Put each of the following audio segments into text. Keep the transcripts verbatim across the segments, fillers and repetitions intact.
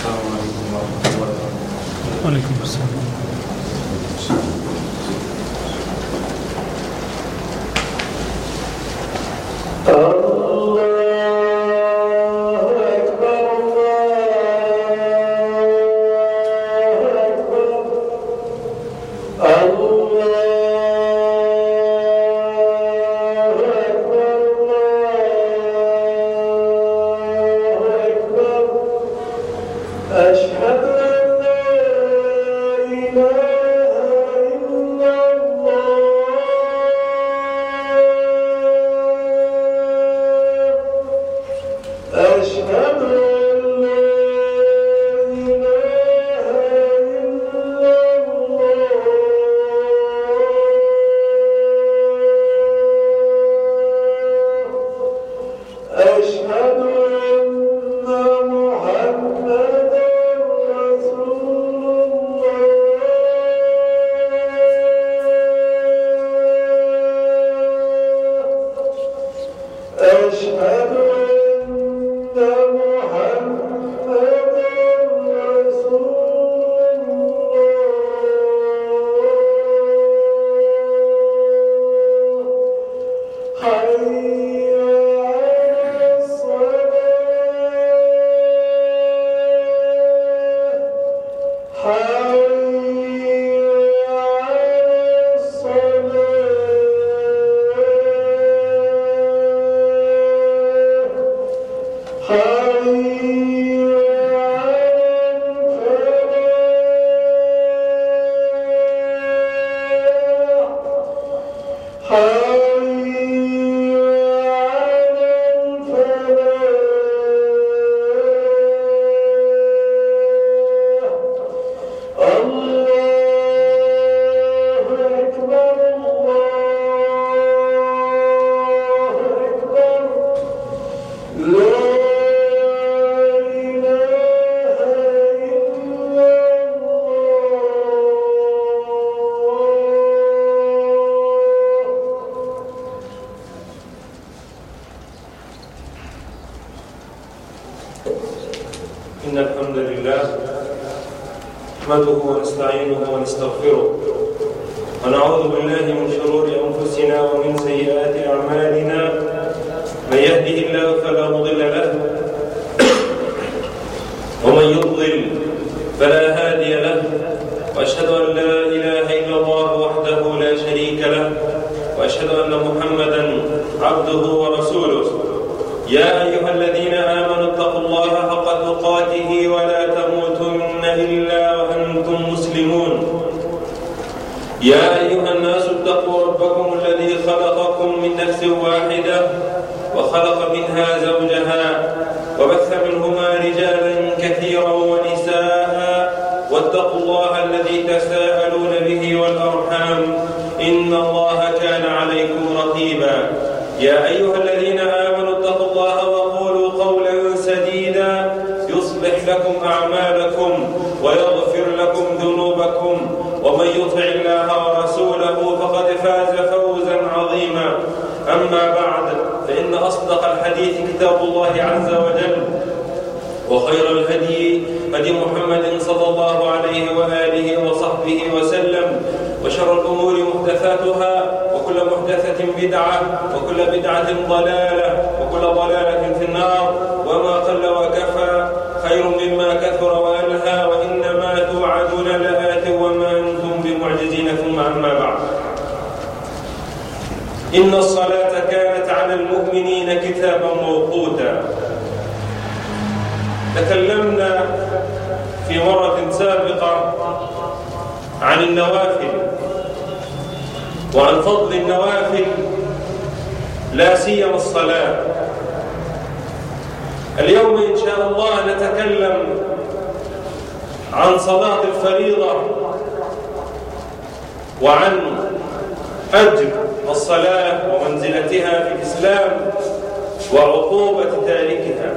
السلام عليكم ورحمة الله وبركاته. وعليكم السلام. إن الحمد لله نحمده ونستعينه ونستغفره ونعوذ بالله من شرور أنفسنا ومن سيئات أعمالنا. من يهده الله فلا مضل له ومن يضلل فلا هادي له، وأشهد أن لا إله إلا الله وحده لا شريك له، وأشهد أن محمدا عبده ورسوله. يا أيها الذين آمنوا اتقوا الله حق تقاته ولا تموتن إلا وأنتم مسلمون. يا أيها الناس اتقوا ربكم الذي خلقكم من نفس واحدة وخلق منها زوجها وبث منهما رجالا كثيرا ونساء، واتقوا الله الذي تساءلون به والأرحام إن الله كان عليكم رقيبا. يا أيها الذين آمنوا اتقوا الله وقولوا قولا سديدا يصلح لكم أعمالكم ويغفر لكم ذنوبكم، ومن يطع الله ورسوله فقد فاز فوزا عظيما. أما بعد، فإن أصدق الحديث كتاب الله عز وجل، وخير الهدي هدي محمد صلى الله عليه وآله وصحبه وسلم، وشر الأمور محدثاتها، وكل محدثة بدعة، وكل بدعة ضلالة، وكل ضلالة في النار. وما قل وكفى خير مما كثر وألهى، وإنما توعدون لآت وما أنتم بمعجزين. ثم أما بعد، إن الصلاة كانت على المؤمنين كتابا موقوتا. تكلمنا في مرة سابقة عن النوافل وعن فضل النوافل، لا سيما الصلاة. اليوم إن شاء الله نتكلم عن صلاة الفريضة وعن أجر الصلاة ومنزلتها في الإسلام وعقوبة تاركها.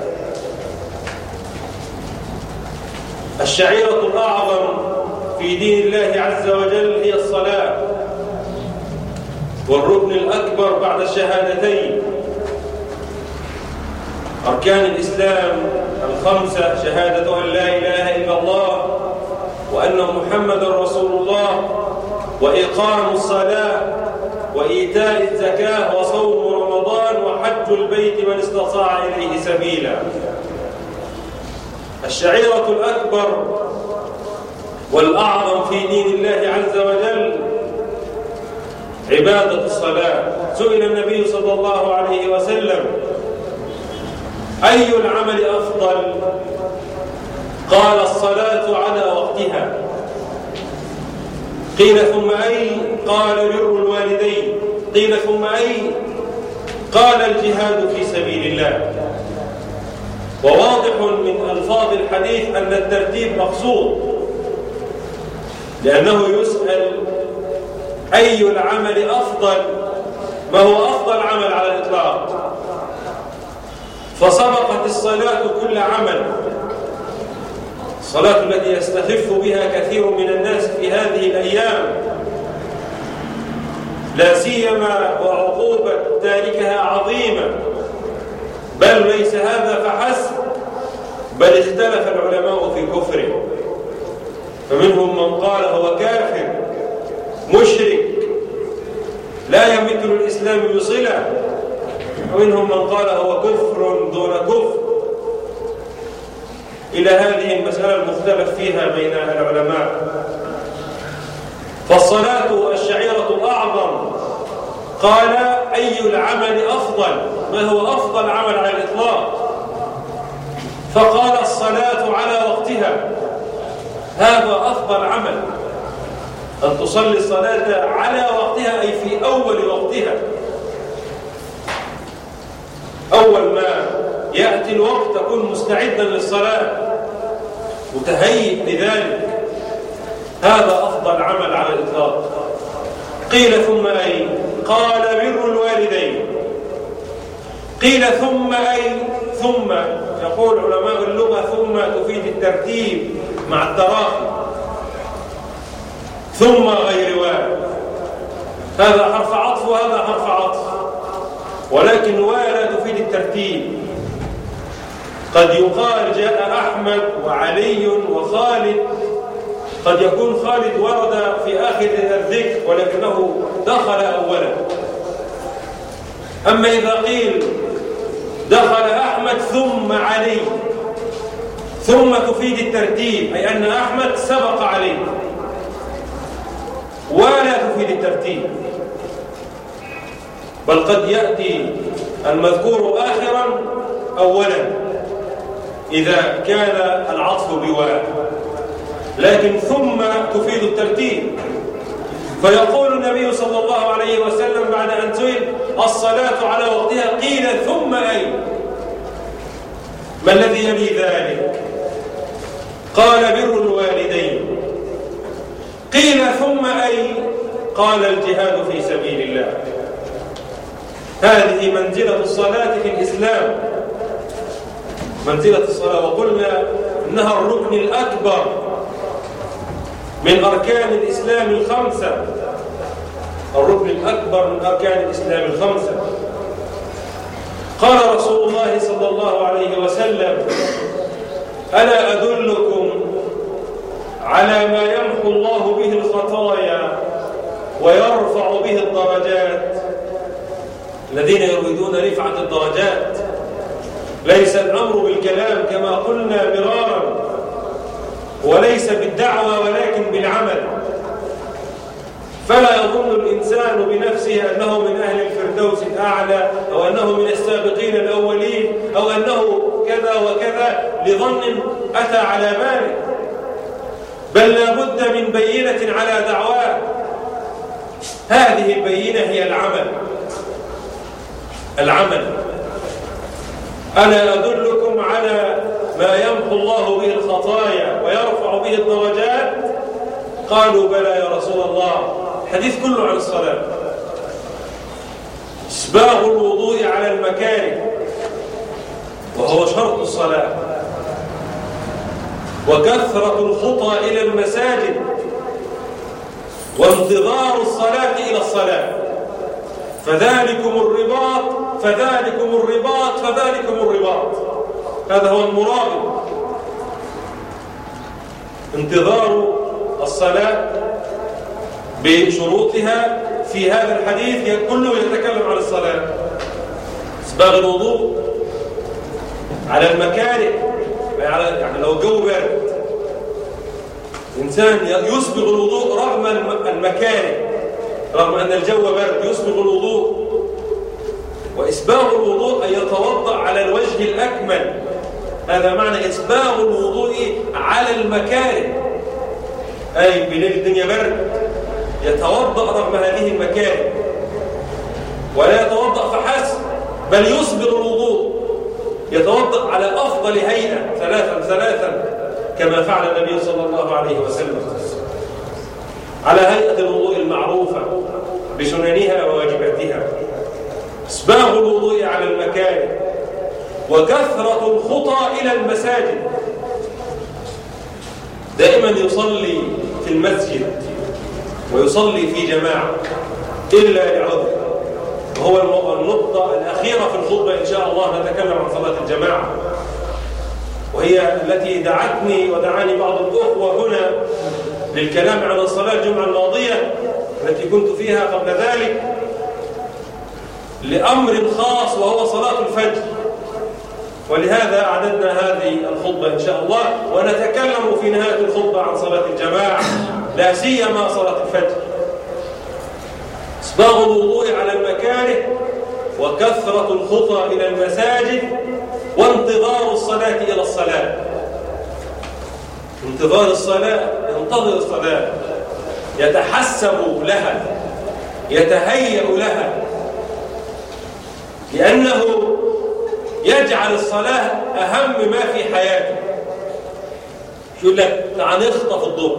الشعيرة الأعظم في دين الله عز وجل هي الصلاة، والركن الأكبر بعد الشهادتين. أركان الإسلام الخمسة: شهادة أن لا إله إلا الله وأن محمد رسول الله، وإقام الصلاة، وإيتاء الزكاة، وصوم رمضان، وحج البيت من استطاع إليه سبيلا. الشعيرة الأكبر والأعظم في دين الله عز وجل عبادة الصلاة. سئل النبي صلى الله عليه وسلم: أي العمل أفضل؟ قال: الصلاة على وقتها. قيل: ثم أي؟ قال: بر الوالدين. قيل: ثم أي؟ قال: الجهاد في سبيل الله. وواضح من ألفاظ الحديث أن الترتيب مقصود، لأنه يسأل أي العمل أفضل، ما هو أفضل عمل على الإطلاق؟ فسبقت الصلاة كل عمل. الصلاة التي يستخف بها كثير من الناس في هذه الأيام، لا سيما وعقوبة تاركها عظيمة، بل ليس هذا فحسب، بل اختلف العلماء في كفره، فمنهم من قال هو كافر مشرك لا يمت للإسلام بصلة، ومنهم من قال هو كفر دون كفر. إلى هذه المسألة المختلف فيها بين العلماء. فالصلاة الشعيرة الأعظم. قال: أي العمل أفضل؟ ما هو أفضل عمل على الإطلاق؟ فقال: الصلاة على وقتها. هذا أفضل عمل، أن تصلي الصلاة على وقتها، أي في أول وقتها. أول ما يأتي الوقت تكون مستعدا للصلاة، متهيئ لذلك. هذا أفضل عمل على الإطلاق. قيل: ثم أي؟ قال: بر الوالدين. قيل: ثم أي؟ ثم يقول علماء اللغة ثم تفيد الترتيب مع التراخي، ثم غير واو، هذا حرف عطف وهذا حرف عطف، ولكن واو لا تفيد الترتيب. قد يقال جاء أحمد وعلي وخالد، قد يكون خالد ورد في آخر الذكر ولكنه دخل أولا. أما إذا قيل دخل أحمد ثم علي، ثم تفيد الترتيب، أي أن أحمد سبق علي، ولا تفيد الترتيب، بل قد يأتي المذكور آخرا أولا إذا كان العطف بواو، لكن ثم تفيد الترتيب. فيقول النبي صلى الله عليه وسلم بعد أن سئل: الصلاة على وقتها. قيل: ثم أي؟ ما الذي يلي ذلك؟ قال: بر الوالدين. قيل: ثم أي؟ قال: الجهاد في سبيل الله. هذه منزلة الصلاة في الإسلام، منزلة الصلاة، وقلنا إنها الركن الأكبر من أركان الإسلام الخمسة، الركن الأكبر من أركان الإسلام الخمسة. قال رسول الله صلى الله عليه وسلم: ألا أدلكم على ما يمحو الله به الخطايا ويرفع به الدرجات؟ الذين يريدون رفعة الدرجات، ليس الأمر بالكلام كما قلنا مرارا، وليس بالدعوة ولكن بالعمل. فلا يظن الإنسان بنفسه أنه من أهل الفردوس الأعلى، أو أنه من السابقين الأولين، أو أنه كذا وكذا لظن أتى على باله، بل لا بد من بينة على دعواه. هذه البينة هي العمل. العمل. ألا أدلكم على ما يمحو الله به الخطايا ويرفع به الدرجات؟ قالوا: بلى يا رسول الله. الحديث كله عن الصلاة. إسباغ الوضوء على المكاره، وهو شرط الصلاة، وكثرة الخطى إلى المساجد، وانتظار الصلاة إلى الصلاة، فذلكم الرباط فذلكم الرباط فذلكم الرباط. هذا هو المرابط. انتظار الصلاة بشروطها في هذا الحديث كله يتكلم عن الصلاة. إسباغ الوضوء على المكاره، يعني لو الجو بارد الإنسان يسبغ الوضوء رغم المكاره، رغم أن الجو بارد يسبغ الوضوء. وإسباغ الوضوء أن يتوضأ على الوجه الأكمل، هذا معنى إسباغ الوضوء على المكاره، أي بليل الدنيا برد يتوضأ رغم هذه المكاره، ولا يتوضأ فحسب بل يسبغ الوضوء، يتوضأ على أفضل هيئة ثلاثا ثلاثا كما فعل النبي صلى الله عليه وسلم، على هيئة الوضوء المعروفة بسننها وواجباتها. إسباغ الوضوء على المكاره، وكثرة الخطى إلى المساجد. دائما يصلي في المسجد ويصلي في جماعة إلا لعذر، وهو النقطة الأخيرة في الخطبة إن شاء الله نتكلم عن صلاة الجماعة، وهي التي دعتني ودعاني بعض الأخوة هنا للكلام عن الصلاة الجمعة الماضية التي كنت فيها قبل ذلك لأمر خاص وهو صلاة الفجر. ولهذا أعددنا هذه الخطبة إن شاء الله، ونتكلم في نهاية الخطبة عن صلاة الجماعة لا سيما صلاة الفجر. إسباغ الوضوء على المكاره، وكثرة الخطى إلى المساجد، وانتظار الصلاة إلى الصلاة. انتظار الصلاة، ينتظر الصلاة، يتحسب لها، يتهيأ لها، لأنه يجعل الصلاة أهم ما في حياته. يقول لك تعال نخطف الظهر،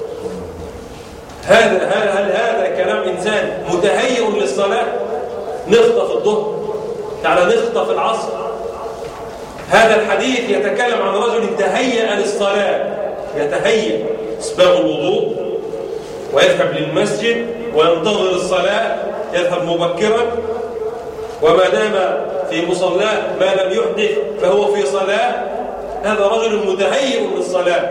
هذا هل هذا كلام إنسان متهيئ للصلاة؟ نخطف الظهر، تعال نخطف العصر. هذا الحديث يتكلم عن رجل تهيأ للصلاة، يتهيأ إسباغ الوضوء ويذهب للمسجد وينتظر الصلاة، يذهب مبكرا، وما دام في مصلاه ما لم يحدث فهو في صلاة. هذا رجل متهيئ للصلاة.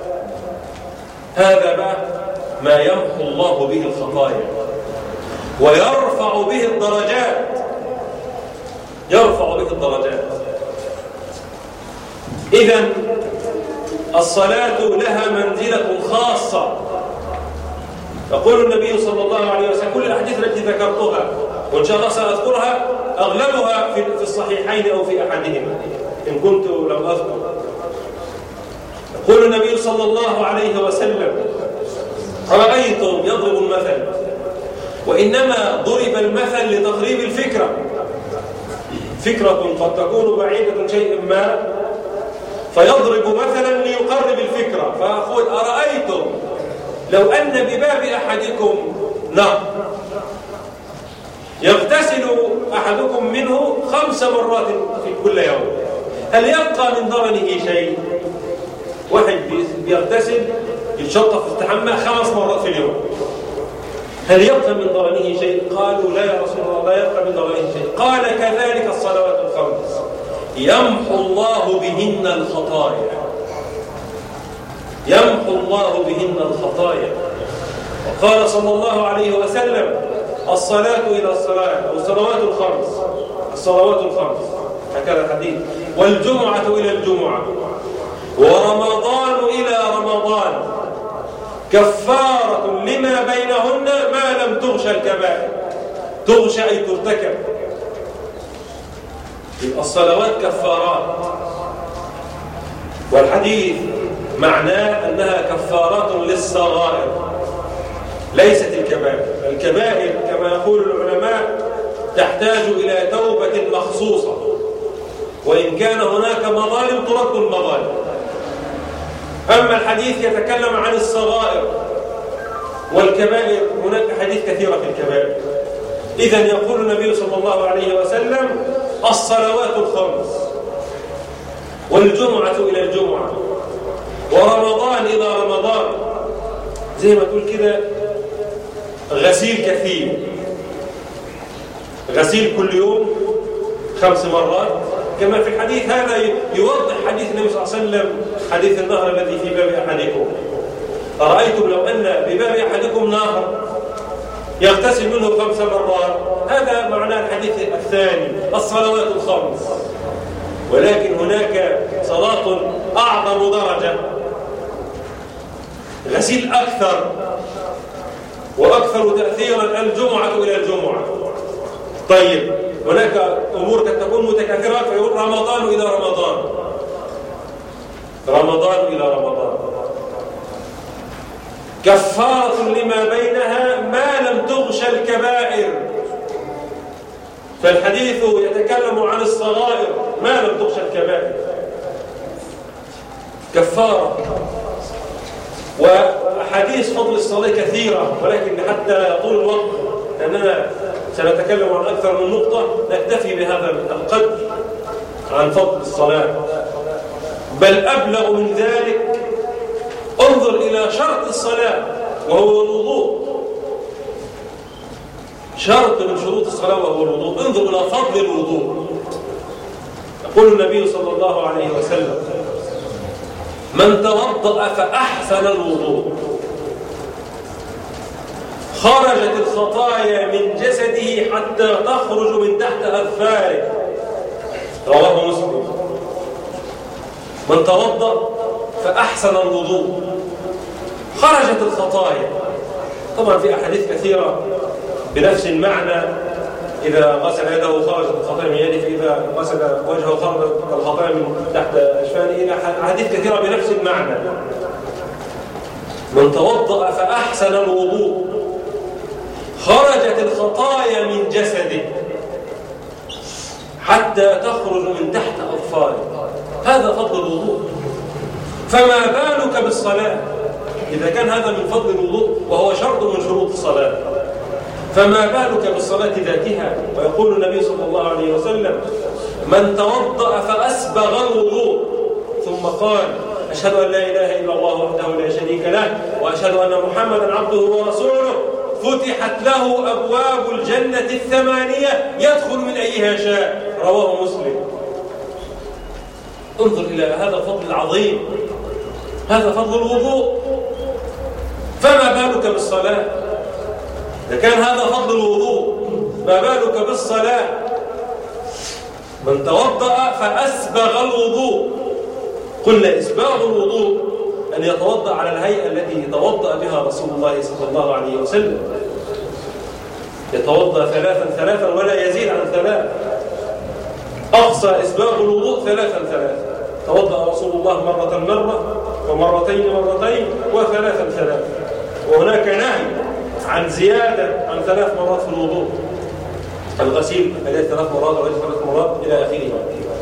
هذا بقى ما يمحو الله به الخطايا ويرفع به الدرجات، يرفع به الدرجات. إذن الصلاة لها منزلة خاصة. يقول النبي صلى الله عليه وسلم كل الأحاديث التي ذكرتها وإن شاء الله سأذكرها أغلبها في الصحيحين أو في أحدهما إن كنت لم أذكر. يقول النبي صلى الله عليه وسلم أرأيتم يضرب المثل، وإنما ضرب المثل لتقريب الفكرة. فكرة قد تكون بعيدة شيء ما فيضرب مثلا ليقرب الفكرة، فأقول أرأيتم لو أن بباب أحدكم نهر يغتسل أحدكم منه خمس مرات في كل يوم، هل يبقى من ضرنه شيء؟ واحد بيغتسل يتشطف يستحمى خمس مرات في اليوم، هل يبقى من ضرنه شيء؟ قالوا لا يا رسول الله لا يبقى من ضرنه شيء. قال كذلك الصلوات الخمس يمحو الله بهن الخطايا، يمحو الله بهن الخطايا. وقال صلى الله عليه وسلم الصلاة إلى الصلاة أو الصلوات الخمس، الصلوات الخمس هكذا الحديث، والجمعة إلى الجمعة، ورمضان إلى رمضان كفارة لما بينهن ما لم تغشى الكبائر. تغشى أي ترتكب. الصلوات كفارات، والحديث معناه أنها كفارات للصغائر ليست الكبائر. الكبائر كما يقول العلماء تحتاج إلى توبة مخصوصة، وإن كان هناك مظالم ترد المظالم. أما الحديث يتكلم عن الصغائر والكبائر، هناك حديث كثيرة في الكبائر. إذن يقول النبي صلى الله عليه وسلم الصلوات الخمس، والجمعة إلى الجمعة، ورمضان إلى رمضان، زي ما تقول كده غسيل كثير، غسيل كل يوم خمس مرات، كما في الحديث هذا يوضح حديث النبي صلى الله عليه وسلم، حديث النهر الذي في باب أحدكم. أرأيتم لو أن بباب أحدكم نهر يغتسل منه خمس مرات، هذا معنى الحديث الثاني، الصلوات الخمس. ولكن هناك صلاة أعظم درجة، غسيل أكثر وأكثر تأثيرا، الجمعة إلى الجمعة. طيب هناك أمور قد تكون متكاثرة، فيقول رمضان إلى رمضان، رمضان إلى رمضان، كفارة لما بينها ما لم تغش الكبائر. فالحديث يتكلم عن الصغائر ما لم تغش الكبائر، كفارة. وأحاديث فضل الصلاة كثيرة، ولكن حتى لا يطول الوقت لأننا سنتكلم عن أكثر من نقطة، نكتفي بهذا القدر عن فضل الصلاة. بل أبلغ من ذلك، انظر إلى شرط الصلاة وهو الوضوء، شرط من شروط الصلاة وهو الوضوء. انظر إلى فضل الوضوء. يقول النبي صلى الله عليه وسلم: من توضأ فأحسن الوضوء خرجت الخطايا من جسده حتى تخرج من تحت أظفاره. رواه مسلم. من توضأ فأحسن الوضوء خرجت الخطايا. طبعا في أحاديث كثيرة بنفس المعنى، إذا غسل يده خرجت الخطايا من يده، فإذا غسل وجهه خرجت الخطايا من تحت أجفانه، إلى أحاديث كثيرة بنفس المعنى. من توضأ فأحسن الوضوء خرجت الخطايا من جسده حتى تخرج من تحت أظفاره. هذا فضل الوضوء. فما بالك بالصلاة إذا كان هذا من فضل الوضوء وهو شرط من شروط الصلاة، فما بالك بالصلاة ذاتها. ويقول النبي صلى الله عليه وسلم: من توضأ فأسبغ الوضوء ثم قال: أشهد أن لا إله إلا الله وحده لا شريك له وأشهد أن محمدا عبده ورسوله، فتحت له أبواب الجنة الثمانية يدخل من أيها شاء. رواه مسلم. انظر إلى هذا الفضل العظيم، هذا فضل الوضوء. فما بالك بالصلاة؟ إذا كان هذا فضل الوضوء، ما بالك بالصلاة؟ من توضأ فأسبغ الوضوء. قلنا إسباغ الوضوء أن يتوضأ على الهيئة التي توضأ بها رسول الله صلى الله عليه وسلم، يتوضأ ثلاثا ثلاثا ولا يزيد عن ثلاث. أقصى إسباغ الوضوء ثلاثا ثلاثا. توضأ رسول الله مرة مرة ومرتين مرتين وثلاثا ثلاثا. وهناك نهي عن زيادة عن ثلاث مرات في الوضوء، الغسيل هذه ثلاث مرات أو ثلاث مرات إلى آخره.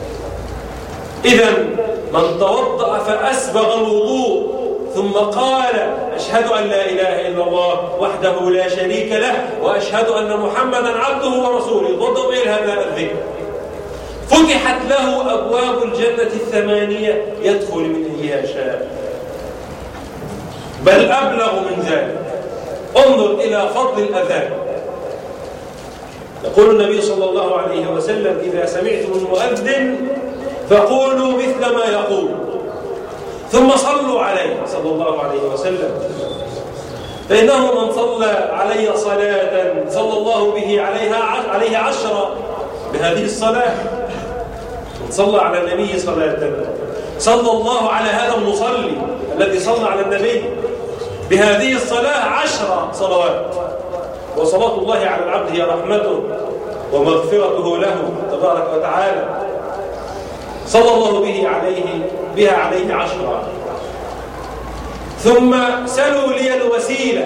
إذن من توضأ فأسبغ الوضوء ثم قال: أشهد أن لا إله إلا الله وحده لا شريك له وأشهد أن محمدا عبده ورسوله، ضد غير هذا الذكر، فتحت له أبواب الجنة الثمانية يدخل من أيها شاء. بل أبلغ من ذلك، انظر إلى فضل الأذان. يقول النبي صلى الله عليه وسلم: إذا سمعتم المؤذن فقولوا مثل ما يقول ثم صلوا عليه صلى الله عليه وسلم، فإنه من صلى علي صلاة صلى الله به عليها عليه عشرة بهذه الصلاة. من صلى على النبي صلاة صلى الله على هذا المصلي الذي صلى على النبي بهذه الصلاة عشر صلوات. وصلاة الله على العبد هي رحمته ومغفرته له تبارك وتعالى. صلى الله به عليه بها عليه عشرة. ثم سلوا لي الوسيلة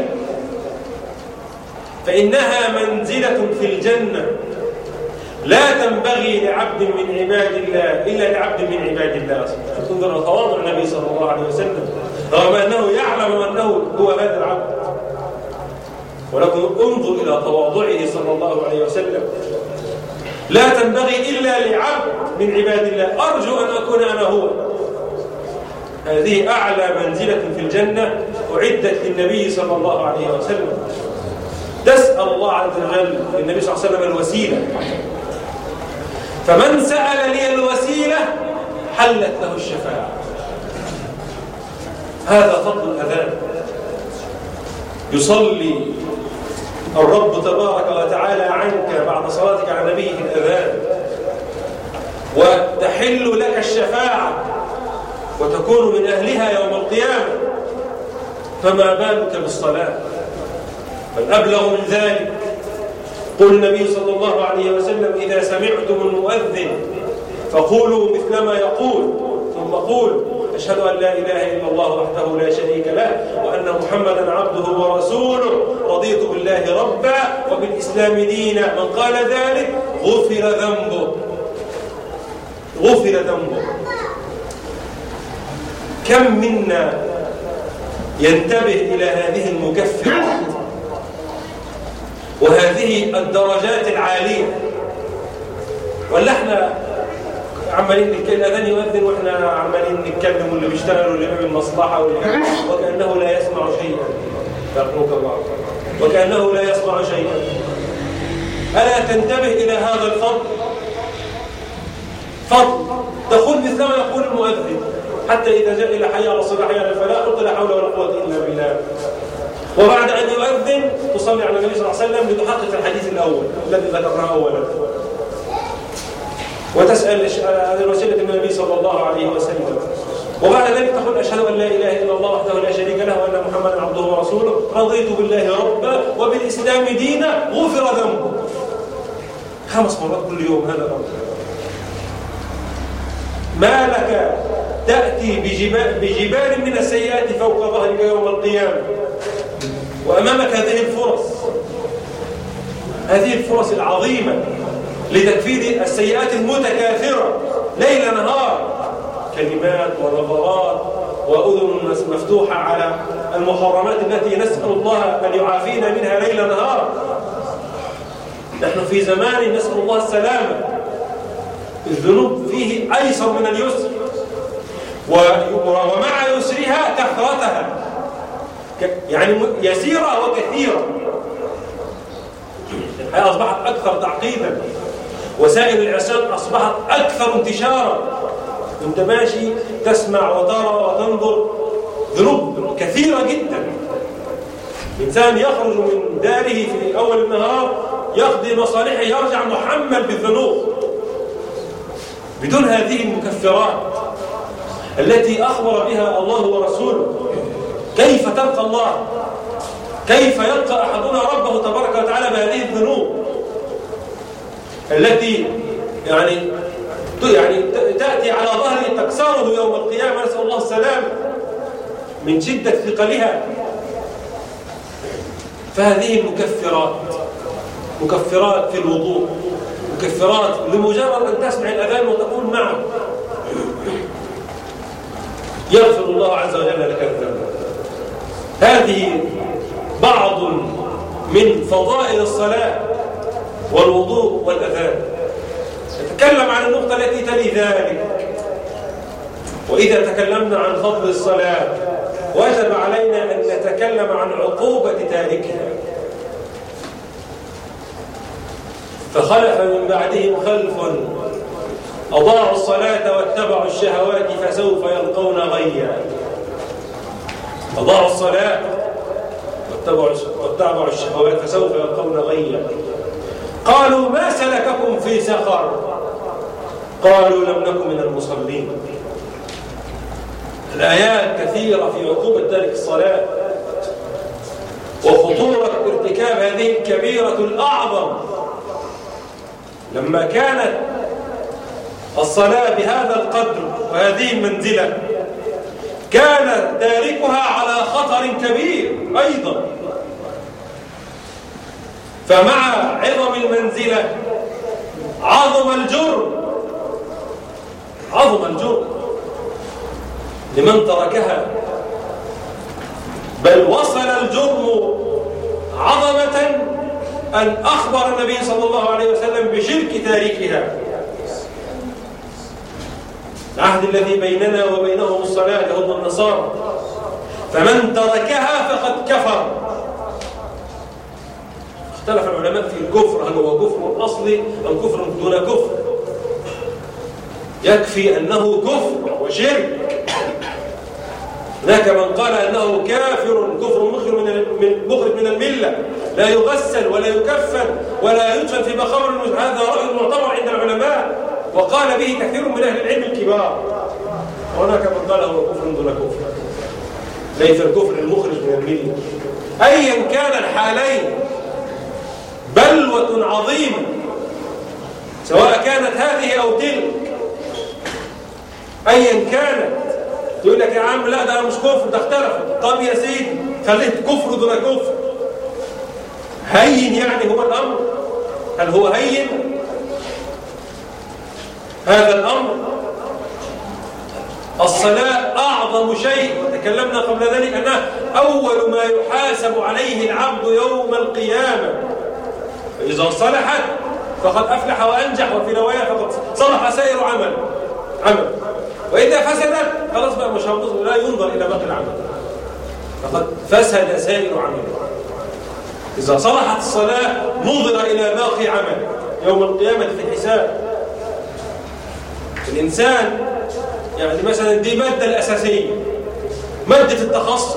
فإنها منزلة في الجنة لا تنبغي لعبد من عباد الله إلا لعبد من عباد الله. تنظر تواضع النبي صلى الله عليه وسلم رغم أنه يعلم أنه هو هذا العبد، ولكن انظر إلى تواضعه صلى الله عليه وسلم. لا تنبغي إلا لعبد من عباد الله، أرجو أن أكون أنا هو. هذه أعلى منزلة في الجنة أعدت للنبي صلى الله عليه وسلم. تسأل الله عز وجل للنبي صلى الله عليه وسلم الوسيلة، فمن سأل لي الوسيلة حلت له الشفاعة. هذا فضل الأذان. يصلي الرب تبارك وتعالى عنك بعد صلاتك على نبيه الأذان، وتحل لك الشفاعة وتكون من أهلها يوم القيامة، فما بالك بالصلاة؟ بل أبلغ من ذلك. قل النبي صلى الله عليه وسلم: إذا سمعتم المؤذن فقولوا مثل ما يقول، ثم قول: أشهد أن لا إله إلا الله وحده لا شريك له وأن محمدا عبده ورسوله، رضيت بالله ربا وبالإسلام دينا، من قال ذلك غفر ذنبه غفر ذنبه. كم منا ينتبه إلى هذه المكفرات وهذه الدرجات العالية؟ ولا احنا عمالين نتكلم الأذان يؤذن واحنا عمالين نتكلم واللي بيشتغل واللي بيعمل مصلحة وكأنه لا يسمع شيئا، يرحمك الله، وكأنه لا يسمع شيئا. ألا تنتبه إلى هذا الفضل؟ فضل تقول مثل ما يقول المؤذن، حتى إذا جاء إلى حي على الصلاة حي على الفلاح قلت لا حول ولا قوة إلا بالله. وبعد أن يؤذن تصلي على النبي صلى الله عليه وسلم لتحقق الحديث الأول الذي ذكرناه أولا، وتسأل الوسيلة من النبي صلى الله عليه وسلم، وبعد ذلك تقول: أشهد أن لا إله إلا الله وحده لا شريك له وأن محمدا عبده ورسوله، رضيت بالله ربا وبالإسلام دينا، غفر ذنبه. خمس مرات كل يوم هذا الأمر. ما لك تأتي بجبال, بجبال من السيئات فوق ظهرك يوم القيامة، وأمامك هذه الفرص هذه الفرص العظيمة لتكفير السيئات المتكاثرة ليل نهار، كلمات ونظرات وأذن مفتوحة على المحرمات التي نسأل الله أن يعافينا منها ليل نهار. نحن في زمان نسأل الله السلامة، الذنوب فيه أيسر من اليسر، ومع يسرها كثرتها، يعني يسيرة وكثيرة. الحياة أصبحت أكثر تعقيدا، وسائل الإعلام أصبحت أكثر انتشارا. أنت ماشي تسمع وترى وتنظر ذنوب كثيرة جدا. إنسان يخرج من داره في أول النهار يقضي مصالحه يرجع محمل بالذنوب بدون هذه المكفرات التي أخبر بها الله ورسوله. كيف تلقى الله؟ كيف يلقى أحدنا ربه تبارك وتعالى بهذه الذنوب التي يعني يعني تأتي على ظهره تكسره يوم القيامة، نسأل الله السلام، من شدة ثقلها. فهذه المكفرات، مكفرات في الوضوء، مكفرات لمجرد أن تسمع الأذان وتقول معه يغفر الله عز وجل لك الذنب. هذه بعض من فضائل الصلاة والوضوء والأذان. نتكلم عن النقطة التي تلي ذلك. وإذا تكلمنا عن فضل الصلاة وجب علينا أن نتكلم عن عقوبة تاركها. فخلف من بعدهم خلف أضاعوا الصلاة واتبعوا الشهوات فسوف يلقون غيا. أضاعوا الصلاة واتبعوا الشهوات فسوف يلقون غيا. قالوا ما سلككم في سقر؟ قالوا لم نكن من المصلين. الآيات كثيرة في عقوبة تارك الصلاة وخطورة ارتكاب هذه الكبيرة الأعظم. لما كانت الصلاة بهذا القدر وهذه المنزلة كان تاركها على خطر كبير أيضا. فمع عظم المنزلة عظم الجرم، عظم الجرم لمن تركها، بل وصل الجرم عظمة أن أخبر النبي صلى الله عليه وسلم بشرك تاركها. العهد الذي بيننا وبينهم الصلاة يهود النصارى، فمن تركها فقد كفر. اختلف العلماء في الكفر، هل هو كفر أصلي أم كفر دون كفر؟ يكفي أنه كفر وشرك. هناك من قال أنه كافر كفر مخرج من مخرج من الملة، لا يغسل ولا يكفن ولا يدفن في مقابر. هذا رأي معتبر عند العلماء وقال به كثير من أهل العلم الكبار. وهناك من قال هو كفر دون كفر، ليس الكفر المخرج من الملة. أيا كان الحالين بلوة عظيمة، سواء كانت هذه أو تلك، أيا كانت. تقول لك يا عم لا ده مش كفر، ده اختلفت. طب يا سيدي خليت كفر دون كفر. هين يعني هو الأمر؟ هل هو هين هذا الأمر؟ الصلاة أعظم شيء، وتكلمنا قبل ذلك أنها أول ما يحاسب عليه العبد يوم القيامة. فإذا صلحت فقد أفلح وأنجح، وفي رواية فقد صلح سائر عمل عمل وإذا فسدت خلاص بقى مش هنظر، لا ينظر إلى باقي العمل، فقد فسد سائر عمل. إذا صلحت الصلاة نظر إلى باقي عمل يوم القيامة في الحساب. الإنسان يعني مثلا دي مادة الأساسية، مادة التخصص،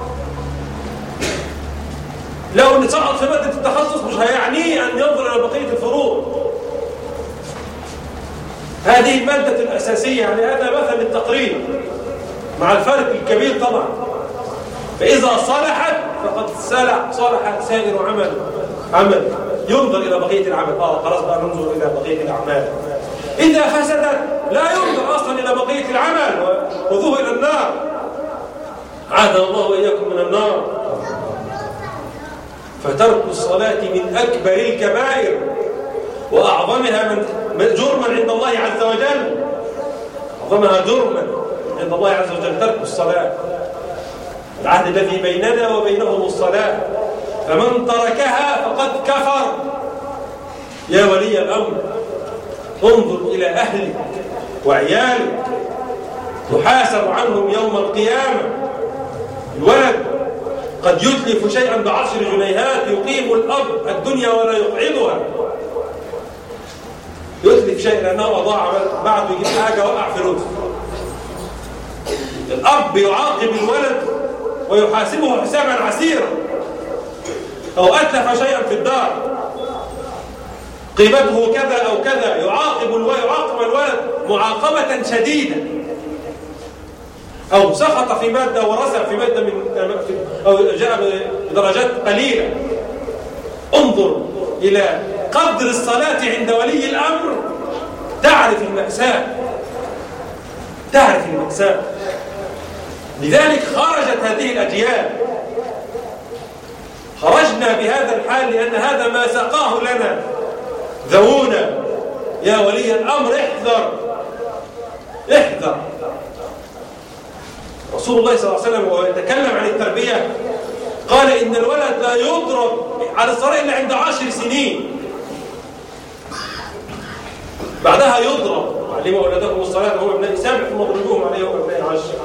لو نسقط في مادة التخصص مش هيعنيه أن ينظر إلى بقية الفروع. هذه المادة الأساسية، يعني هذا مثل التقريب مع الفرق الكبير طبعا. فإذا صلحت فقد صلح صلح سائر عمل عمل ينظر إلى بقية العمل. آه خلاص بقى ننظر إلى بقية الأعمال. إذا فسدت لا ينظر أصلا إلى بقية العمل وخذوه إلى النار. عاذنا الله وإياكم من النار. فترك الصلاة من أكبر الكبائر وأعظمها من جرما عند الله عز وجل. أعظمها جرما عند الله عز وجل ترك الصلاة. العهد الذي بيننا وبينهم الصلاة، فمن تركها فقد كفر. يا ولي الأمر انظر إلى أهلك وعيالك تحاسب عنهم يوم القيامة. الولد قد يتلف شيئا بعشر جنيهات يقيم الأب الدنيا ولا يقعدها. يتلف شيئا لأنه أضاع بعده يجيب حاجة وقع فلوس. الأب يعاقب الولد ويحاسبه حسابا عسيرا. أو أتلف شيئا في الدار قيمته كذا أو كذا، يعاقب ويعاقب الولد معاقبة شديدة. أو سقط في مادة ورسم في مادة من أو جاء بدرجات قليلة. انظر إلى قدر الصلاة عند ولي الأمر تعرف المأساة، تعرف المأساة. لذلك خرجت هذه الأجيال. خرجنا بهذا الحال لأن هذا ما سقاه لنا ذوونا. يا ولي الأمر احذر احذر. رسول الله صلى الله عليه وسلم وهو يتكلم عن التربية قال إن الولد لا يضرب على الصلاة إلا عند عشر سنين، بعدها يضرب. علموا أولادكم الصلاة وهم أبناء سبع ثم اضربوهم عليها وهم أبناء عشر.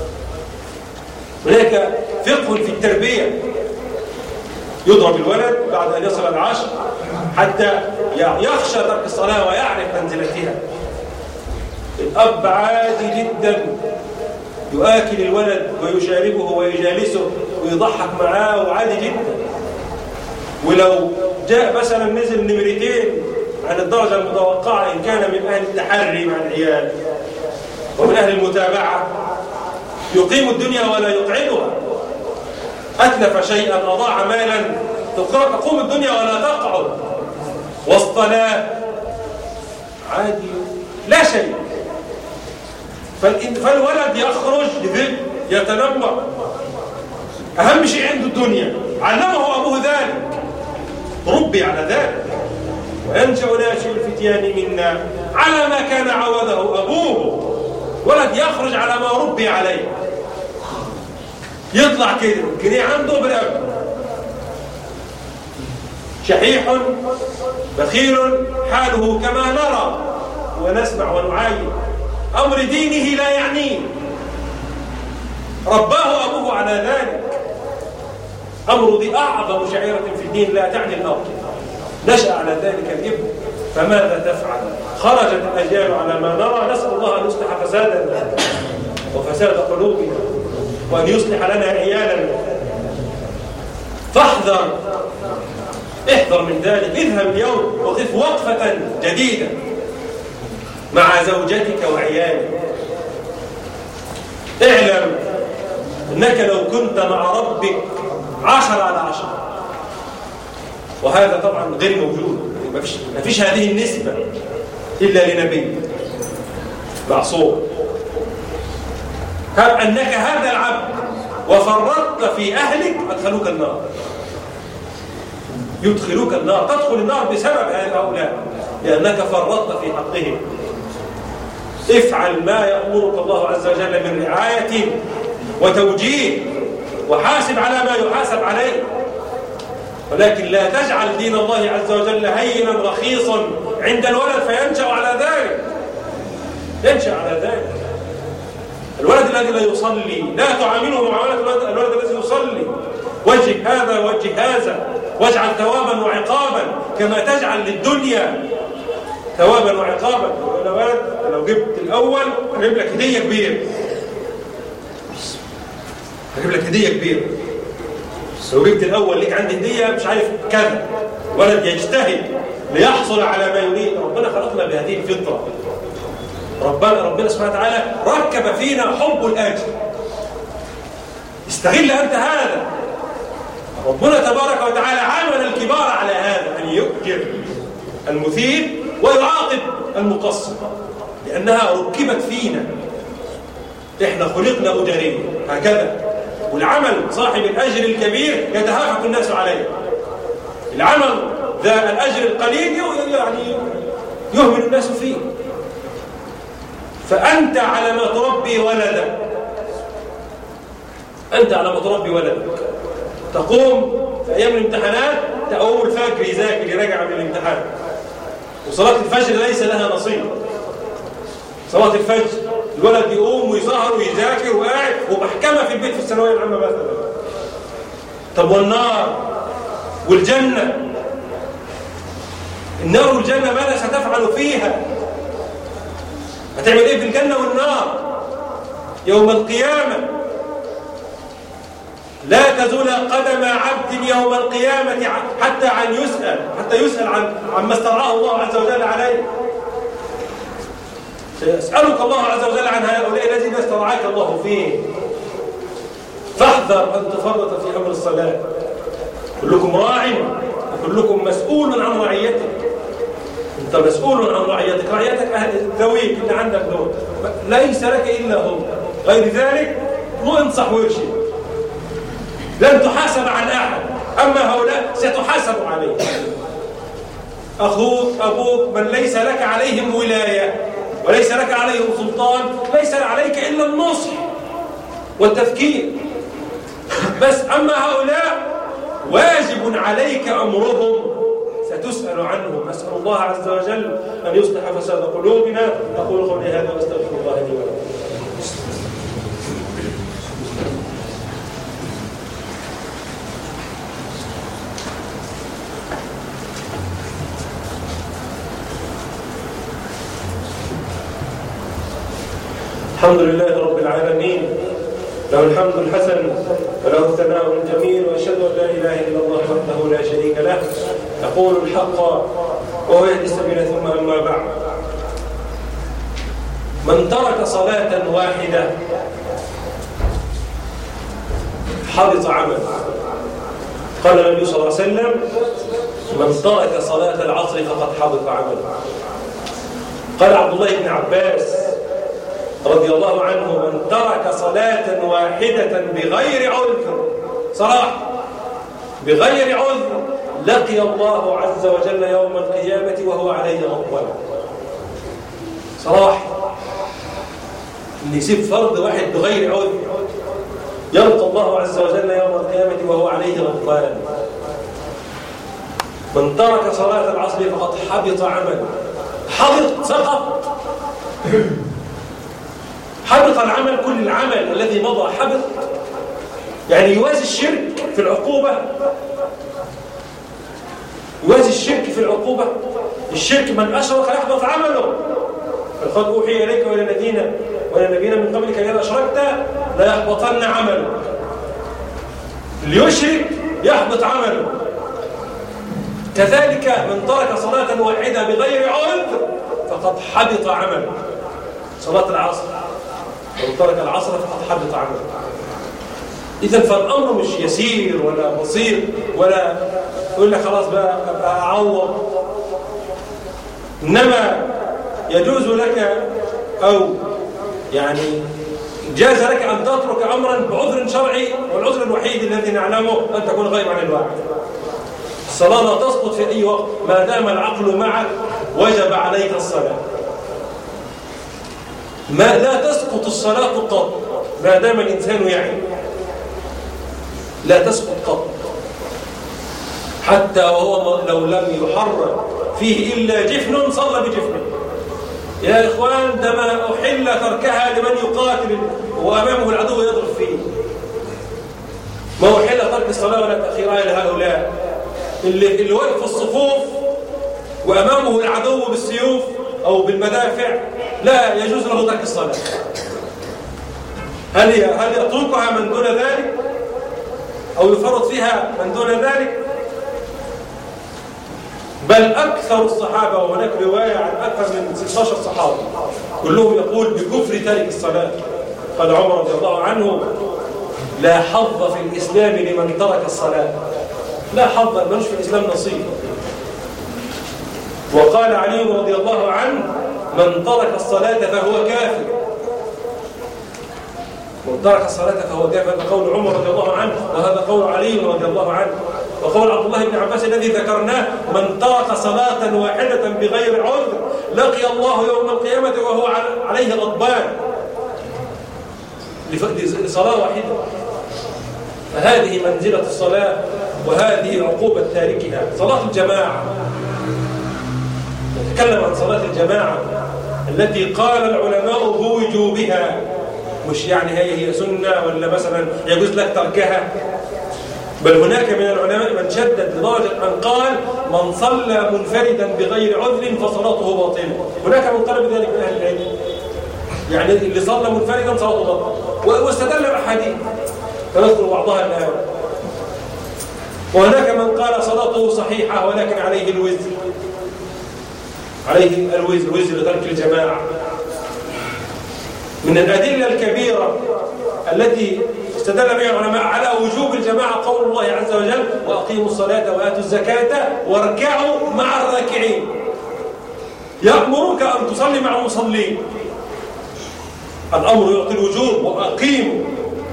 هناك فقه في التربية. يضرب الولد بعد أن يصل العشر حتى يخشى ترك الصلاة ويعرف منزلتها. الأب عادي جدا يؤكل الولد ويشاربه ويجالسه ويضحك معاه وعادي جدا. ولو جاء مثلا نزل نمرتين عن الدرجة المتوقعة إن كان من أهل التحري مع العيال ومن أهل المتابعة يقيم الدنيا ولا يقعدها. أتلف شيئا أضاع مالا تقوم الدنيا ولا تقعد. والصلاة عادي لا شيء. فالولد يخرج يتنمر، أهم شيء عنده الدنيا، علمه أبوه ذلك، ربي على ذلك. وينشأ ناشئ الفتيان منا على ما كان عوده أبوه. ولد يخرج على ما ربي عليه، يطلع كده جنيه عنده برقبته، شحيح بخيل حاله كما نرى ونسمع ونعاين. أمر دينه لا يعنيه، رباه أبوه على ذلك. أمر دي أعظم شعيرة في الدين لا تعني الأرض. نشأ على ذلك الابن فماذا تفعل؟ خرجت الأجيال على ما نرى. نسأل الله أن يصلح فسادنا وفساد قلوبنا، وأن يصلح لنا عيالنا. فاحذر، احذر من ذلك. اذهب اليوم وقف وقفة جديدة مع زوجتك وعيالك. اعلم أنك لو كنت مع ربك عشر على عشر، وهذا طبعا غير موجود، ما فيش, ما فيش هذه النسبة إلا لنبي معصوم. هب أنك هذا العبد وفرطت في أهلك أدخلوك النار، يدخلوك النار، تدخل النار بسبب هؤلاء لأنك فرطت في حقهم. افعل ما يأمرك الله عز وجل من رعاية وتوجيه، وحاسب على ما يحاسب عليه، ولكن لا تجعل دين الله عز وجل هينا رخيصا عند الولد فينشأ على ذلك. ينشأ على ذلك. الولد الذي لا يصلي لا تعامله معاملة الولد, الولد الذي يصلي. وجه هذا وجه هذا، واجعل ثوابا وعقابا كما تجعل للدنيا ثوابا وعقابا. الولد لو جبت الأول هجيب لك هدية كبيرة، هجيب لك هدية كبيرة. لو جبت الأول ليك عندي هدية مش عارف كذا. ولد يجتهد ليحصل على ما يريد. ربنا خلقنا بهذه الفطرة. ربنا ربنا سبحانه وتعالى ركب فينا حب الأجر. استغل أنت هذا. ربنا تبارك وتعالى عامل الكبار على هذا، أن يؤجر المثير ويعاقب المقصر، لأنها ركبت فينا. إحنا خلقنا أجرين هكذا. والعمل صاحب الأجر الكبير يتهافت الناس عليه. العمل ذا الأجر القليل يعني يهمل الناس فيه. فأنت على ما تربي ولدك، أنت على ما تربي ولدك. تقوم في أيام الامتحانات تقوم الفجر يذاكر يراجع من الامتحان، وصلاة الفجر ليس لها نصيب. صلاة الفجر الولد يقوم ويسهر ويذاكر وقاعد ومحكمة في البيت في الثانوية العامة مثلا. طب والنار والجنة؟ النار والجنة ماذا ستفعل فيها؟ هتعمل ايه في الجنة والنار يوم القيامة؟ لا تزول قدم عبد يوم القيامة حتى عن يسأل حتى يسأل عن عما استرعاه الله عز وجل عليه. سيسألك الله عز وجل عن هؤلاء الذين استرعاك الله فيه. فاحذر أن تفرط في أمر الصلاة. كلكم راع وكلكم مسؤول عن رعيته. أنت مسؤول عن رعيتك. رعيتك أهل ذويك اللي عندك دول، ليس لك إلا هم. غير ذلك مو انصح وارشد. لن تحاسب عن أحد، أما هؤلاء ستحاسب عليه. أخوك أبوك من ليس لك عليهم ولاية وليس لك عليهم سلطان، ليس عليك إلا النصح والتفكير بس. أما هؤلاء واجب عليك أمرهم، ستسأل عنهم. أسأل الله عز وجل أن يصلح فساد قلوبنا. أقول قولي هذا واستغفر الله لي ولكم. الحمد لله رب العالمين، له الحمد الحسن وله الثناء الجميل، وأشهد أن لا إله إلا الله وحده لا شريك له يقول الحق وهو يهدي السبيل. ثم أما بعد، من ترك صلاة واحدة حبط عمله. قال النبي صلى الله عليه وسلم: من ترك صلاة العصر فقد حبط عمله. قال عبد الله بن عباس رضي الله عنه: من ترك صلاة واحدة بغير عذر، صراحة بغير عذر، لقي الله عز وجل يوم القيامة وهو عليه غضبان. صراحة اللي يسيب فرض واحد بغير عذر يلقى الله عز وجل يوم القيامة وهو عليه غضبان. من ترك صلاة العصر فقد حبط عمله. حبط، سقط، حبط العمل. كل العمل الذي مضى حبط، يعني يوازي الشرك في العقوبة. يوازي الشرك في العقوبة. الشرك من أشرك يحبط عمله، فقد أوحي إليك وإلى الذين وإلى النبيين من قبلك إذا أشركت لا يحبطن عمله. اللي يشرك يحبط عمله. كذلك من ترك صلاة واحدة بغير عذر فقد حبط عمله. صلاة العصر من ترك العصر فقد حبط عمله. إذا فالأمر مش يسير ولا بسيط ولا يقول لك خلاص بقى أبقى أعوض. إنما يجوز لك أو يعني جاز لك أن تترك أمرا بعذر شرعي، والعذر الوحيد الذي نعلمه أن تكون غيب عن الواقع. الصلاة لا تسقط في أي وقت ما دام العقل معك وجب عليك الصلاة. ما لا تسقط الصلاة قط ما دام الإنسان يعي، لا تسقط قط، حتى وهو لو لم يحرم فيه إلا جفن صلى بجفنه. يا إخوان ده ما أحل تركها لمن يقاتل وأمامه العدو يضرب فيه. ما أحل ترك الصلاة ولا تأخيرها لهؤلاء اللي, اللي واقف في الصفوف وأمامه العدو بالسيوف أو بالمدافع لا يجوز له ترك الصلاة. هل هل يتركها من دون ذلك أو يفرط فيها من دون ذلك؟ بل أكثر الصحابة، وهناك رواية عن أكثر من ستة عشر صحابي كلهم يقول بكفر تارك الصلاة. قال عمر رضي الله عنه لا حظ في الإسلام لمن ترك الصلاة. لا حظ، ملوش في الإسلام نصيب. وقال علي رضي الله عنه من ترك الصلاة فهو كافر. من ترك الصلاة فهو كافر. هذا قول عمر رضي الله عنه، وهذا قول علي رضي الله عنه، وقول عبد الله بن عباس الذي ذكرناه من ترك صلاة واحدة بغير عذر لقي الله يوم القيامة وهو عليه غضبان لصلاة واحدة. فهذه منزلة الصلاة وهذه عقوبة تاركها. صلاة الجماعة، نتكلم عن صلاة الجماعة التي قال العلماء بوجوبها، مش يعني هي هي سنة ولا مثلا يجوز لك تركها، بل هناك من العلماء من شدد لدرجة من قال من صلى منفردا بغير عذر فصلاته باطلة. هناك من قال بذلك من أهل العلم، يعني اللي صلى منفردا صلاته باطلة، واستدل بأحاديث فنذكر بعضها الآن. وهناك من قال صلاته صحيحة ولكن عليه الوزر، عليه الوزر وزر لترك الجماعة. من الأدلة الكبيرة التي استدل بها العلماء على وجوب الجماعة قول الله عز وجل وأقيموا الصلاة وآتوا الزكاة واركعوا مع الراكعين. يأمرك أن تصلي مع المصلين. الأمر يعطي الوجوب وأقيموا.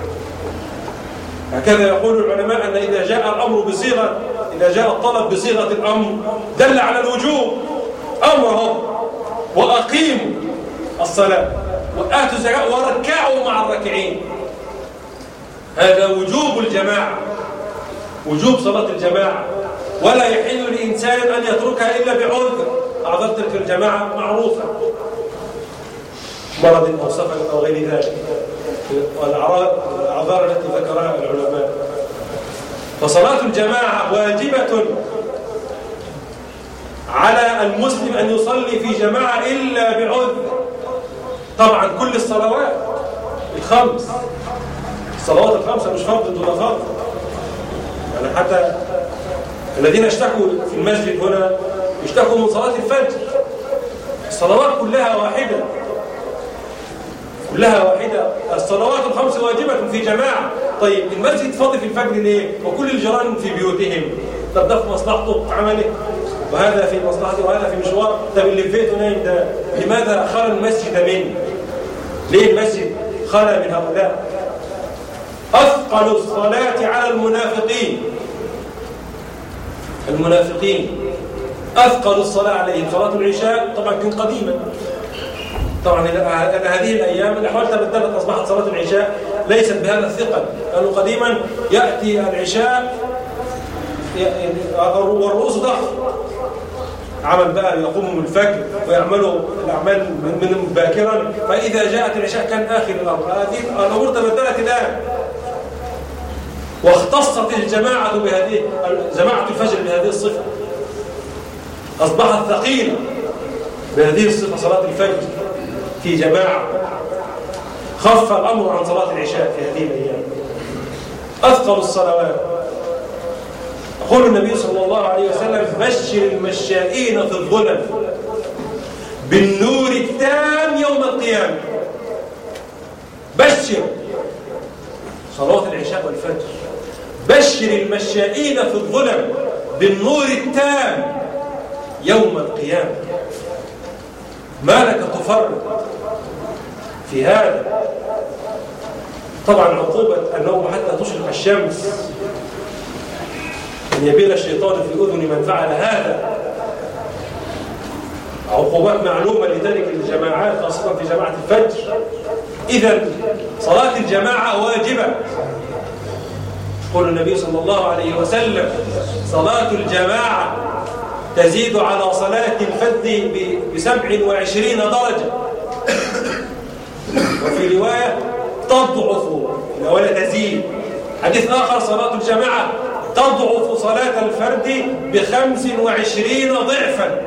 هكذا يقول العلماء أن إذا جاء الأمر بصيغة إذا جاء الطلب بصيغة الأمر دل على الوجوب. أمره وأقيموا الصلاة وآتوا الزكاة واركعوا مع الراكعين. هذا وجوب الجماعة، وجوب صلاة الجماعة، ولا يحل لإنسان أن يتركها إلا بعذر. أعذار تلك الجماعة معروفة، مرض أو سفر أو غير ذلك، والأعذار التي ذكرها العلماء. فصلاة الجماعة واجبة على المسلم أن يصلي في جماعة إلا بعذر. طبعا كل الصلوات الخمس، الصلوات الخمسة مش فرض دون فرض. يعني حتى الذين اشتكوا في المسجد هنا اشتكوا من صلاة الفجر. الصلوات كلها واحدة، كلها واحدة. الصلوات الخمس واجبة في جماعة. طيب المسجد فاضي في الفجر ليه؟ وكل الجيران في بيوتهم. طب ده في مصلحته عمله، وهذا في مصلحته، وهذا في مشوار. طب اللي في بيته نايم ده لماذا خلى المسجد منه؟ ليه المسجد خلى من هؤلاء؟ أثقل الصلاة على المنافقين، المنافقين أثقل الصلاة عليهم صلاة العشاء. طبعا كان قديما، طبعا هذه الأيام الأحوال تبدلت، أصبحت صلاة العشاء ليست بهذا الثقل. لأنه قديما يأتي العشاء والرؤوس ضخم، عمل بقى يقوم الفجر ويعملوا الأعمال من باكرا، فإذا جاءت العشاء كان آخر الأمر. هذه الأمور تبدلت الآن، واختصت الجماعة بهذه جماعة الفجر بهذه الصفة. أصبحت ثقيلة بهذه الصفة، صلاة الفجر في جماعة. خف الأمر عن صلاة العشاء في هذه الأيام، أثقل الصلوات. يقول النبي صلى الله عليه وسلم: بشر المشائين في الظلم بالنور التام يوم القيامة. بشر صلاة العشاء والفجر، بشر المشائين في الظلم بالنور التام يوم القيامة. ما لك تفرط في هذا؟ طبعا عقوبة النوم حتى تشرق الشمس، أن يبيل الشيطان في أذن من فعل هذا. عقوبات معلومة لترك الجماعات خاصة في جماعة الفجر. إذن صلاة الجماعة واجبة. يقول النبي صلى الله عليه وسلم: صلاة الجماعة تزيد على صلاة الفذ بسبع وعشرين درجة، وفي رواية تضعف ولا تزيد. حديث آخر: صلاة الجماعة تضعف صلاة الفرد بخمس وعشرين ضعفا.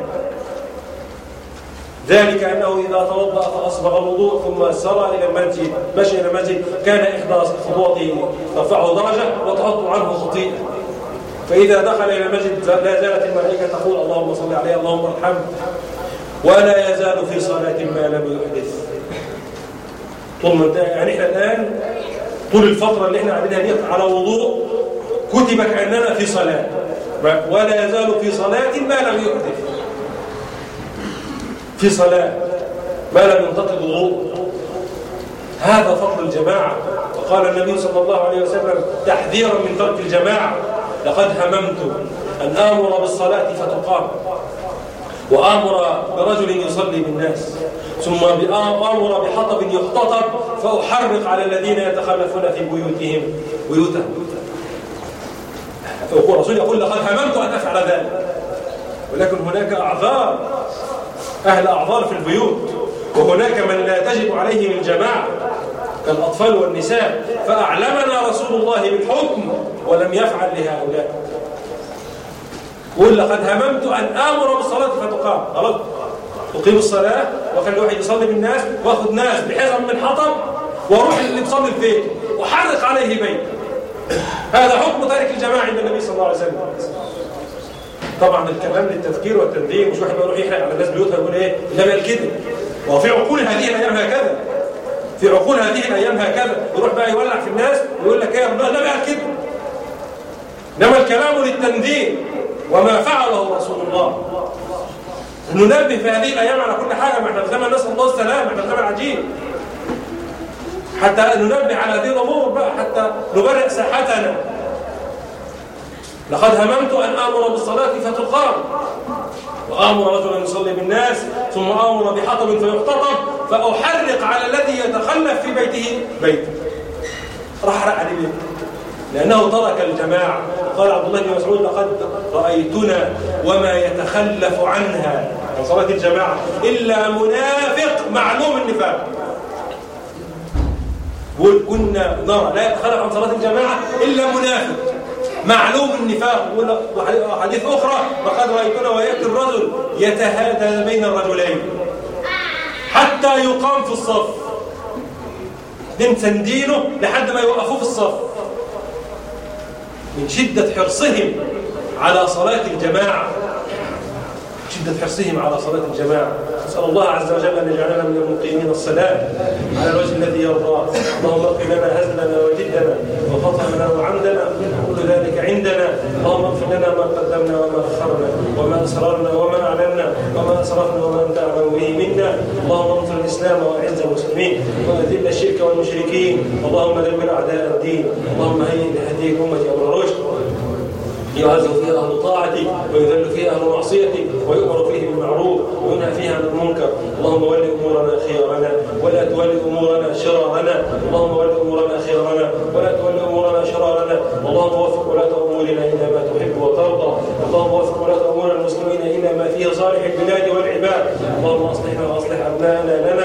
ذلك أنه إذا توضأ فأصبغ الوضوء ثم سرى إلى المسجد، مشي إلى المسجد، كان إحدى خطواته ترفعه درجة وتحط عنه خطيئة. فإذا دخل إلى المسجد لا زالت الملائكة تقول: اللهم صل عليه، اللهم ارحمه، ولا يزال في صلاة ما لم يحدث. طول ما يعني إحنا الآن طول الفترة اللي إحنا قاعدينها دي على وضوء كتب كأننا في صلاة، ولا يزال في صلاة ما لم يحدث، في صلاة ما لم ينتقض وضوء. هذا فضل الجماعة. وقال النبي صلى الله عليه وسلم تحذيرا من ترك الجماعة: لقد هممت أن آمر بالصلاة فتقام، وآمر برجل يصلي بالناس، ثم آمر بحطب يختطب فأحرق على الذين يتخلفون في بيوتهم بيوتهم. الرسول يقول: لقد هممت أن أفعل ذلك، ولكن هناك أعذار، أهل أعذار في البيوت، وهناك من لا تجب عليهم الجماعة كالأطفال والنساء، فأعلمنا رسول الله بالحكم ولم يفعل لهؤلاء. قل: لقد هممت أن آمر بالصلاة فتقام. خلاص أقيم الصلاة وخلي واحد يصلي بالناس، وأخذ ناس بحزم من حطب وأروح اللي تصلي في بيته وحرق عليه بيت. هذا حكم تارك الجماعة عند النبي صلى الله عليه وسلم. طبعا الكلام للتذكير والتنذير، مش واحد يروح يحرق على الناس بيوتها ويقول ايه النبي قال كده. وفي عقول هذه الايام هكذا، في عقول هذه الايام هكذا، يروح بقى يولع في الناس ويقول لك ايه النبي قال كده. انما الكلام للتنذير وما فعله رسول الله. ننبه في هذه الايام على كل حاجه، ما احنا في زمن نسال الله السلام، احنا في زمن عجيب، حتى ننبه على هذه الامور بقى، حتى نبرئ ساحتنا. لقد هممت أن آمر بالصلاة فتقام، وآمر رجلا يصلي بالناس، ثم آمر بحطب فيختطب فأحرق على الذي يتخلف في بيته بيته. راح أحرق عليه بيته لأنه ترك الجماعة. قال عبد الله بن مسعود: لقد رأيتنا وما يتخلف عنها عن صلاة الجماعة إلا منافق معلوم النفاق. كنا نرى لا يتخلف عن صلاة الجماعة إلا منافق معلوم النفاق. وحديث أخرى: وقد رأيتنا ويأتي الرجل يتهادى بين الرجلين حتى يقام في الصف، اثنين سندينه لحد ما يوقفوه في الصف من شدة حرصهم على صلاة الجماعة، شدة حرصهم على صلاة الجماعة. نسأل الله عز وجل أن يجعلنا من المقيمين الصلاة على الوجه الذي يرضاه. اللهم اغفر لنا هزلنا وجدنا وخطأنا وعمدنا، كل ذلك عندنا. اللهم اغفر لنا ما قدمنا وما أخرنا وما أسررنا وما أعلنا وما أسرفنا وما أنت أعلم به منا. اللهم انصر الإسلام وأعز المسلمين وأذل الشرك والمشركين. اللهم دمر أعداء الدين. اللهم هيئ لهدي أمة أمر رشد يعز فيها أهل طاعتك ويذل فيها أهل معصيتك ويؤمر فيه بالمعروف وينهى فيها عن المنكر. اللهم ول أمورنا خيارنا ولا تول أمورنا شرارنا. اللهم ول أمورنا خيارنا ولا تول أمورنا شرارنا. اللهم وفق ولاة أمورنا إلى ما تحب وترضى. اللهم وفق ولاة أمور المسلمين إلى ما فيه صالح البلاد والعباد. اللهم أصلحنا وأصلح أبناءنا لنا